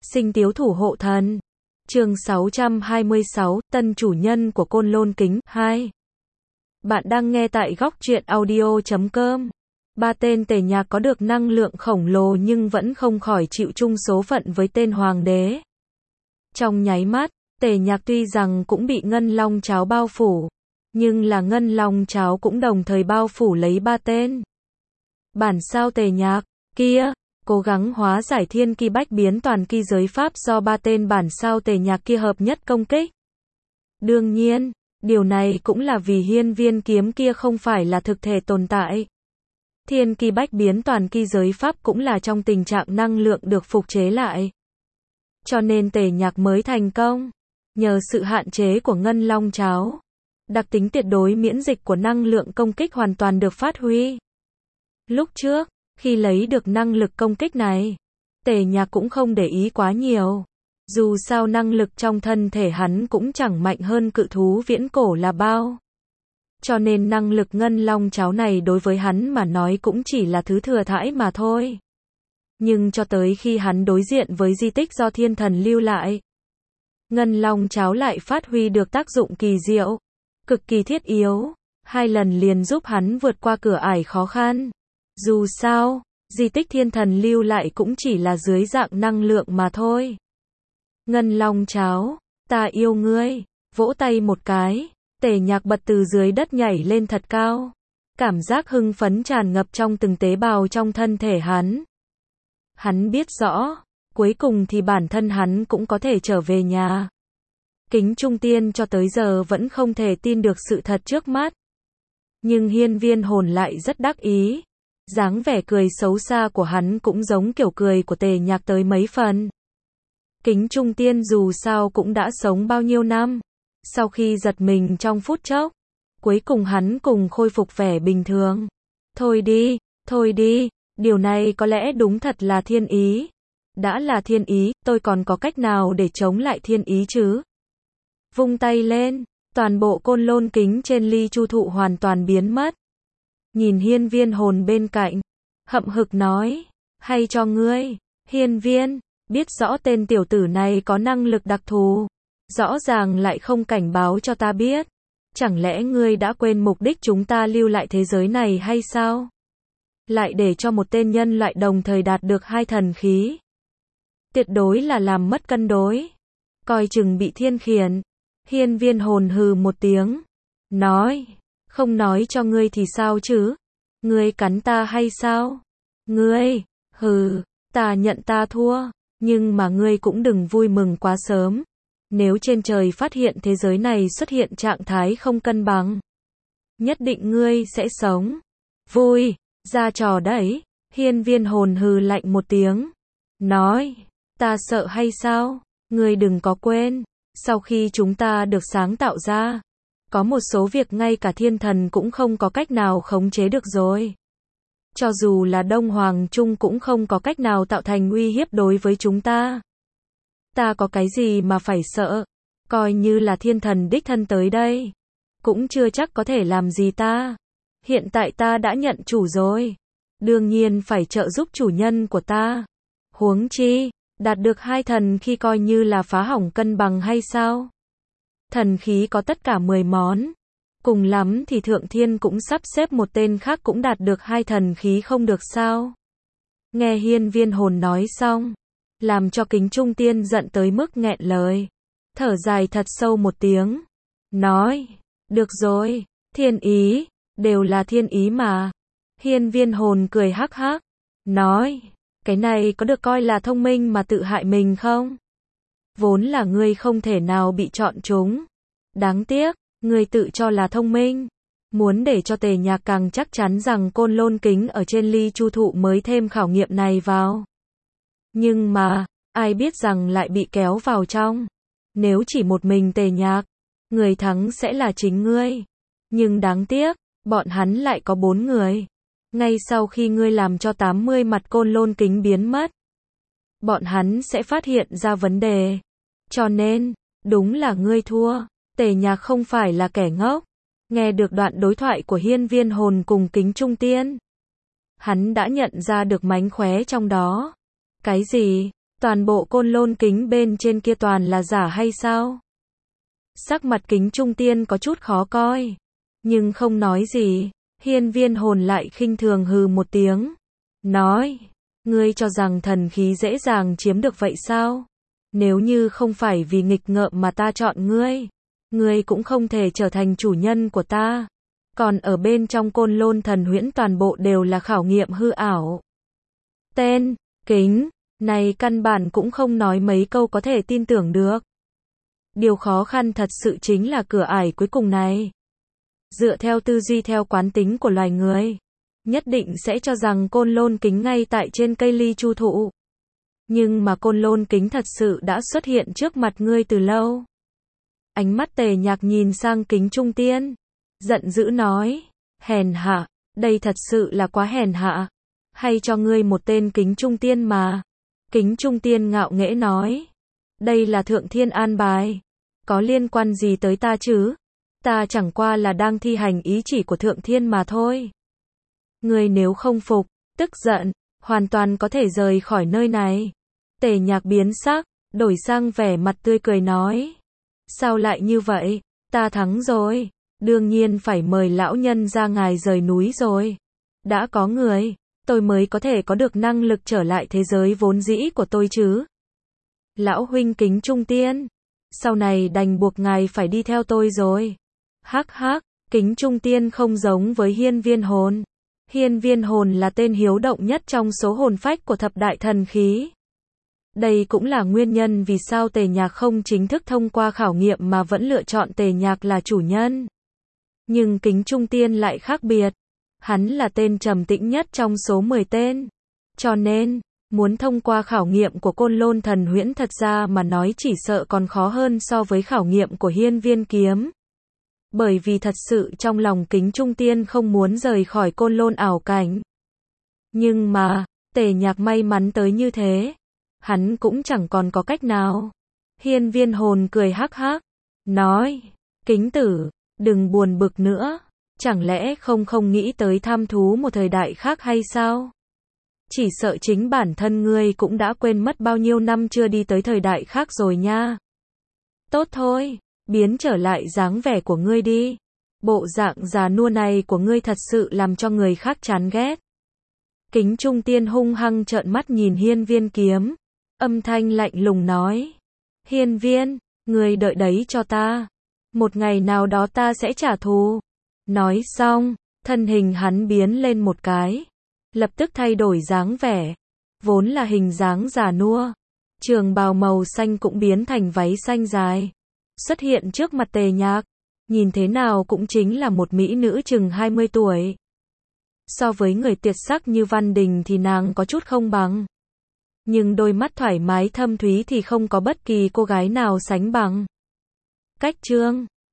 Sinh tiếu thủ hộ thần. Chương 626, tân chủ nhân của Côn Lôn Kính 2. Bạn đang nghe tại góc truyện audio.com. Ba tên tề nhạc có được năng lượng khổng lồ nhưng vẫn không khỏi chịu chung số phận với tên hoàng đế. Trong nháy mắt, tề nhạc tuy rằng cũng bị ngân long cháo bao phủ, nhưng là ngân long cháo cũng đồng thời bao phủ lấy ba tên. Bản sao tề nhạc kia cố gắng hóa giải thiên ki bách biến toàn ki giới pháp do ba tên bản sao tề nhạc kia hợp nhất công kích. Đương nhiên, điều này cũng là vì hiên viên kiếm kia không phải là thực thể tồn tại. Thiên ki bách biến toàn ki giới pháp cũng là trong tình trạng năng lượng được phục chế lại. Cho nên tề nhạc mới thành công. Nhờ sự hạn chế của ngân long cháo, đặc tính tuyệt đối miễn dịch của năng lượng công kích hoàn toàn được phát huy. Lúc trước, khi lấy được năng lực công kích này, tề nhạc cũng không để ý quá nhiều. Dù sao năng lực trong thân thể hắn cũng chẳng mạnh hơn cự thú viễn cổ là bao. Cho nên năng lực ngân long cháo này đối với hắn mà nói cũng chỉ là thứ thừa thãi mà thôi. Nhưng cho tới khi hắn đối diện với di tích do thiên thần lưu lại, ngân long cháo lại phát huy được tác dụng kỳ diệu, cực kỳ thiết yếu, 2 lần liền giúp hắn vượt qua cửa ải khó khăn. Dù sao, di tích thiên thần lưu lại cũng chỉ là dưới dạng năng lượng mà thôi. Ngân long cháo, ta yêu ngươi, vỗ tay một cái, tề nhạc bật từ dưới đất nhảy lên thật cao. Cảm giác hưng phấn tràn ngập trong từng tế bào trong thân thể hắn. Hắn biết rõ, cuối cùng thì bản thân hắn cũng có thể trở về nhà. Kính Trung Tiên cho tới giờ vẫn không thể tin được sự thật trước mắt. Nhưng hiên viên hồn lại rất đắc ý. Dáng vẻ cười xấu xa của hắn cũng giống kiểu cười của tề nhạc tới mấy phần. Kính Trung Tiên dù sao cũng đã sống bao nhiêu năm. Sau khi giật mình trong phút chốc, cuối cùng hắn cùng khôi phục vẻ bình thường. Thôi đi, điều này có lẽ đúng thật là thiên ý. Đã là thiên ý, tôi còn có cách nào để chống lại thiên ý chứ? Vung tay lên, toàn bộ Côn Lôn Kính trên ly chu thụ hoàn toàn biến mất. Nhìn hiên viên hồn bên cạnh, hậm hực nói, hay cho ngươi, hiên viên, biết rõ tên tiểu tử này có năng lực đặc thù, rõ ràng lại không cảnh báo cho ta biết. Chẳng lẽ ngươi đã quên mục đích chúng ta lưu lại thế giới này hay sao? Lại để cho một tên nhân loại đồng thời đạt được 2 thần khí. Tuyệt đối là làm mất cân đối. Coi chừng bị thiên khiển. Hiên viên hồn hừ một tiếng. Nói, không nói cho ngươi thì sao chứ? Ngươi cắn ta hay sao? Ngươi, ta nhận ta thua. Nhưng mà ngươi cũng đừng vui mừng quá sớm. Nếu trên trời phát hiện thế giới này xuất hiện trạng thái không cân bằng, nhất định ngươi sẽ sống. Vui, ra trò đấy. Hiên viên hồn hừ lạnh một tiếng. Nói, ta sợ hay sao? Ngươi đừng có quên, sau khi chúng ta được sáng tạo ra, có một số việc ngay cả thiên thần cũng không có cách nào khống chế được rồi. Cho dù là Đông Hoàng Trung cũng không có cách nào tạo thành uy hiếp đối với chúng ta. Ta có cái gì mà phải sợ? Coi như là thiên thần đích thân tới đây, cũng chưa chắc có thể làm gì ta. Hiện tại ta đã nhận chủ rồi, đương nhiên phải trợ giúp chủ nhân của ta. Huống chi, đạt được 2 thần khi coi như là phá hỏng cân bằng hay sao? Thần khí có tất cả 10 món. Cùng lắm thì Thượng Thiên cũng sắp xếp một tên khác cũng đạt được 2 thần khí không được sao? Nghe hiên viên hồn nói xong, làm cho Kính Trung Tiên giận tới mức nghẹn lời. Thở dài thật sâu một tiếng. Nói, được rồi, thiên ý, đều là thiên ý mà. Hiên viên hồn cười hắc hắc. Nói, cái này có được coi là thông minh mà tự hại mình không? Vốn là ngươi không thể nào bị chọn chúng. Đáng tiếc, ngươi tự cho là thông minh. Muốn để cho tề nhạc càng chắc chắn rằng Côn Lôn Kính ở trên ly chu thụ mới thêm khảo nghiệm này vào. Nhưng mà, ai biết rằng lại bị kéo vào trong. Nếu chỉ một mình tề nhạc, người thắng sẽ là chính ngươi. Nhưng đáng tiếc, bọn hắn lại có 4 người. Ngay sau khi ngươi làm cho 80 mặt Côn Lôn Kính biến mất, bọn hắn sẽ phát hiện ra vấn đề. Cho nên, đúng là ngươi thua. Tề nhạc không phải là kẻ ngốc. Nghe được đoạn đối thoại của hiên viên hồn cùng Kính Trung Tiên, hắn đã nhận ra được mánh khóe trong đó. Cái gì? Toàn bộ Côn Lôn Kính bên trên kia toàn là giả hay sao? Sắc mặt Kính Trung Tiên có chút khó coi, nhưng không nói gì. Hiên Viên Hồn lại khinh thường hừ một tiếng, nói, ngươi cho rằng thần khí dễ dàng chiếm được vậy sao? Nếu như không phải vì nghịch ngợm mà ta chọn ngươi cũng không thể trở thành chủ nhân của ta. Còn ở bên trong Côn Lôn Thần Huyễn toàn bộ đều là khảo nghiệm hư ảo. Tên, Kính, này căn bản cũng không nói mấy câu có thể tin tưởng được. Điều khó khăn thật sự chính là cửa ải cuối cùng này. Dựa theo tư duy theo quán tính của loài người, nhất định sẽ cho rằng Côn Lôn Kính ngay tại trên cây ly chu thụ. Nhưng mà Côn Lôn Kính thật sự đã xuất hiện trước mặt ngươi từ lâu. Ánh mắt Tề Nhạc nhìn sang Kính Trung Tiên, giận dữ nói, hèn hạ, đây thật sự là quá hèn hạ. Hay cho ngươi một tên Kính Trung Tiên mà. Kính Trung Tiên ngạo nghễ nói, đây là Thượng Thiên an bài, có liên quan gì tới ta chứ? Ta chẳng qua là đang thi hành ý chỉ của Thượng Thiên mà thôi. Ngươi nếu không phục, tức giận, hoàn toàn có thể rời khỏi nơi này. Tề Nhạc biến sắc, đổi sang vẻ mặt tươi cười nói, sao lại như vậy? Ta thắng rồi, đương nhiên phải mời lão nhân ra ngài rời núi rồi. Đã có người, tôi mới có thể có được năng lực trở lại thế giới vốn dĩ của tôi chứ. Lão huynh Kính Trung Tiên, sau này đành buộc ngài phải đi theo tôi rồi. Hắc hắc, Kính Trung Tiên không giống với Hiên Viên Hồn. Hiên Viên Hồn là tên hiếu động nhất trong số hồn phách của thập đại thần khí. Đây cũng là nguyên nhân vì sao Tề Nhạc không chính thức thông qua khảo nghiệm mà vẫn lựa chọn Tề Nhạc là chủ nhân. Nhưng Kính Trung Tiên lại khác biệt. Hắn là tên trầm tĩnh nhất trong số 10 tên. Cho nên, muốn thông qua khảo nghiệm của Côn Lôn Thần Huyễn thật ra mà nói chỉ sợ còn khó hơn so với khảo nghiệm của Hiên Viên Kiếm. Bởi vì thật sự trong lòng Kính Trung Tiên không muốn rời khỏi Côn Lôn ảo cảnh. Nhưng mà, Tề Nhạc may mắn tới như thế. Hắn cũng chẳng còn có cách nào. Hiên Viên Hồn cười hắc hắc, nói, Kính tử, đừng buồn bực nữa. Chẳng lẽ không nghĩ tới tham thú một thời đại khác hay sao? Chỉ sợ chính bản thân ngươi cũng đã quên mất bao nhiêu năm chưa đi tới thời đại khác rồi nha. Tốt thôi, biến trở lại dáng vẻ của ngươi đi. Bộ dạng già nua này của ngươi thật sự làm cho người khác chán ghét. Kính Trung Tiên hung hăng trợn mắt nhìn Hiên Viên Kiếm, âm thanh lạnh lùng nói, Hiên Viên, ngươi đợi đấy cho ta. Một ngày nào đó ta sẽ trả thù. Nói xong, thân hình hắn biến lên một cái, lập tức thay đổi dáng vẻ, vốn là hình dáng già nua, trường bào màu xanh cũng biến thành váy xanh dài, xuất hiện trước mặt Tề Nhạc, nhìn thế nào cũng chính là một mỹ nữ chừng 20 tuổi. So với người tuyệt sắc như Văn Đình thì nàng có chút không bằng, nhưng đôi mắt thoải mái thâm thúy thì không có bất kỳ cô gái nào sánh bằng. Cách chương